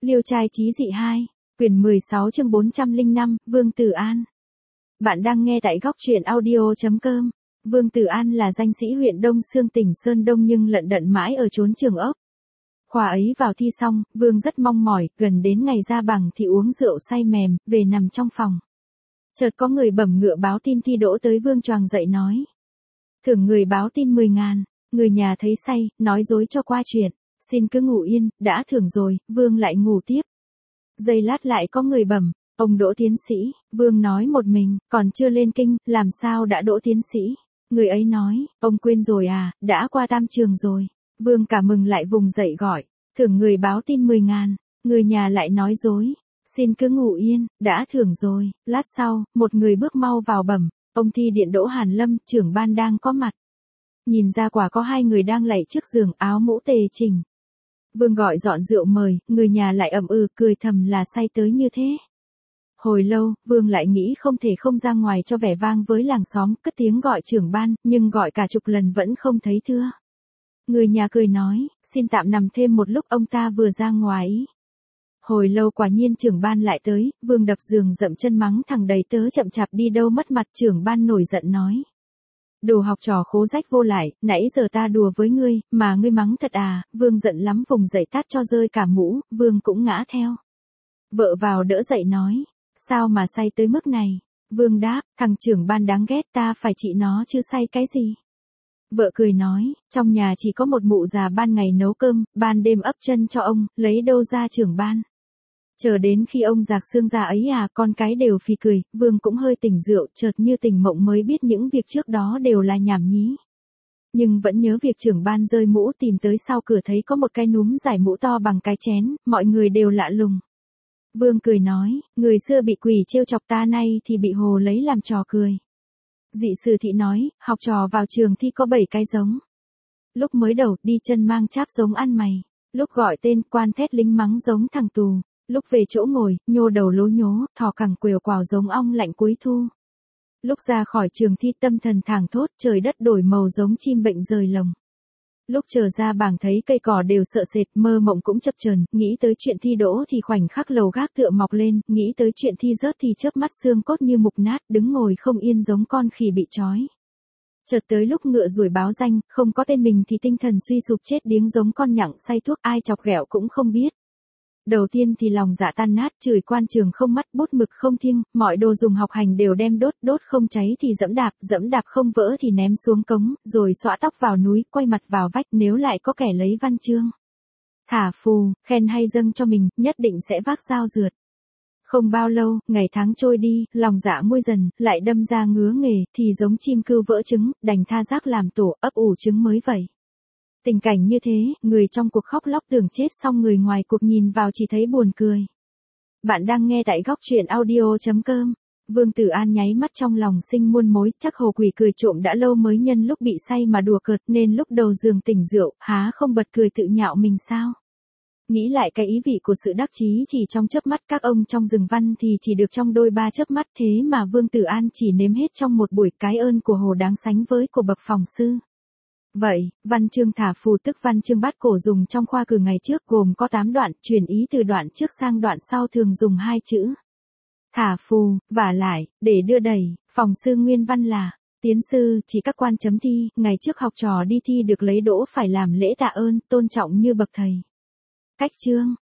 Liêu trai chí dị 2, quyển 16 chương 405, Vương Tử An. Bạn đang nghe tại góc truyện audio.com. Vương Tử An là danh sĩ huyện Đông Xương tỉnh Sơn Đông nhưng lận đận mãi ở chốn Trường Ốc. Khóa ấy vào thi xong, Vương rất mong mỏi, gần đến ngày ra bằng thì uống rượu say mềm, về nằm trong phòng. Chợt có người bẩm ngựa báo tin thi đỗ tới. Vương choàng dậy nói: thưởng người báo tin 10.000, người nhà thấy say, nói dối cho qua chuyện. Xin cứ ngủ yên, đã thưởng rồi. Vương lại ngủ tiếp. Giây lát lại có người bẩm: ông đỗ tiến sĩ. Vương nói một mình: còn chưa lên kinh, làm sao đã đỗ tiến sĩ? Người ấy nói: ông quên rồi à, đã qua tam trường rồi. Vương cả mừng lại vùng dậy gọi: thưởng người báo tin 10.000, người nhà lại nói dối. Xin cứ ngủ yên, đã thưởng rồi. Lát sau, một người bước mau vào bẩm: ông thi điện Đỗ Hàn Lâm, trưởng ban đang có mặt. Nhìn ra quả có hai người đang lạy trước giường, áo mũ tề chỉnh. Vương gọi dọn rượu mời, người nhà lại ậm ừ, cười thầm là say tới như thế. Hồi lâu, Vương lại nghĩ không thể không ra ngoài cho vẻ vang với làng xóm, cất tiếng gọi trưởng ban, nhưng gọi cả chục lần vẫn không thấy thưa. Người nhà cười nói: xin tạm nằm thêm một lúc, ông ta vừa ra ngoài. Hồi lâu quả nhiên trưởng ban lại tới. Vương đập giường dậm chân mắng thằng đầy tớ chậm chạp đi đâu mất mặt. Trưởng ban nổi giận nói: đồ học trò khố rách vô lại, nãy giờ ta đùa với ngươi, mà ngươi mắng thật à? Vương giận lắm vùng dậy tát cho rơi cả mũ. Vương cũng ngã theo. Vợ vào đỡ dậy nói: sao mà say tới mức này? Vương đáp: thằng trưởng ban đáng ghét, ta phải trị nó chứ say cái gì. Vợ cười nói: trong nhà chỉ có một mụ già ban ngày nấu cơm, ban đêm ấp chân cho ông, lấy đâu ra trưởng ban. Chờ đến khi ông rạc xương ra ấy à, con cái đều phì cười. Vương cũng hơi tỉnh rượu, chợt như tỉnh mộng mới biết những việc trước đó đều là nhảm nhí. Nhưng vẫn nhớ việc trưởng ban rơi mũ tìm tới sau cửa thấy có một cái núm giải mũ to bằng cái chén, mọi người đều lạ lùng. Vương cười nói: người xưa bị quỷ trêu chọc, ta nay thì bị hồ lấy làm trò cười. Dị Sử Thị nói: học trò vào trường thi có 7 cái giống. Lúc mới đầu, đi chân mang cháp giống ăn mày. Lúc gọi tên, quan thét lính mắng giống thằng tù. Lúc về chỗ ngồi, nhô đầu lố nhố, thò cẳng quều quào giống ong lạnh cuối thu. Lúc ra khỏi trường thi, tâm thần thảng thốt, trời đất đổi màu giống chim bệnh rời lồng. Lúc trở ra bảng thấy cây cỏ đều sợ sệt, mơ mộng cũng chập chờn, nghĩ tới chuyện thi đỗ thì khoảnh khắc lầu gác tựa mọc lên, nghĩ tới chuyện thi rớt thì chớp mắt xương cốt như mục nát, đứng ngồi không yên giống con khỉ bị trói. Chợt tới lúc ngựa ruổi báo danh, không có tên mình thì tinh thần suy sụp chết điếng giống con nhặng say thuốc, ai chọc ghẹo cũng không biết. Đầu tiên thì lòng dạ tan nát, chửi quan trường không mắt, bút mực không thiêng, mọi đồ dùng học hành đều đem đốt, đốt không cháy thì dẫm đạp không vỡ thì ném xuống cống, rồi xõa tóc vào núi, quay mặt vào vách, nếu lại có kẻ lấy văn chương thả phù, khen hay dâng cho mình, nhất định sẽ vác dao rượt. Không bao lâu, ngày tháng trôi đi, lòng dạ nguôi dần, lại đâm ra ngứa nghề, thì giống chim cưu vỡ trứng, đành tha rác làm tổ, ấp ủ trứng mới vậy. Tình cảnh như thế, người trong cuộc khóc lóc tưởng chết, xong người ngoài cuộc nhìn vào chỉ thấy buồn cười. Bạn đang nghe tại góc truyện audio.com. Vương Tử An nháy mắt trong lòng sinh muôn mối, chắc hồ quỷ cười trộm đã lâu mới nhân lúc bị say mà đùa cợt, nên lúc đầu giường tỉnh rượu, há không bật cười tự nhạo mình sao? Nghĩ lại cái ý vị của sự đắc chí chỉ trong chớp mắt, các ông trong rừng văn thì chỉ được trong đôi ba chớp mắt, thế mà Vương Tử An chỉ nếm hết trong một buổi. Cái ơn của hồ đáng sánh với của bậc phòng sư. Vậy, văn chương thả phù tức văn chương bát cổ dùng trong khoa cử ngày trước gồm có 8 đoạn, chuyển ý từ đoạn trước sang đoạn sau thường dùng 2 chữ thả phù, vả lại, để đưa đẩy. Phòng sư nguyên văn là tiến sư, chỉ các quan chấm thi, ngày trước học trò đi thi được lấy đỗ phải làm lễ tạ ơn, tôn trọng như bậc thầy. Cách chương,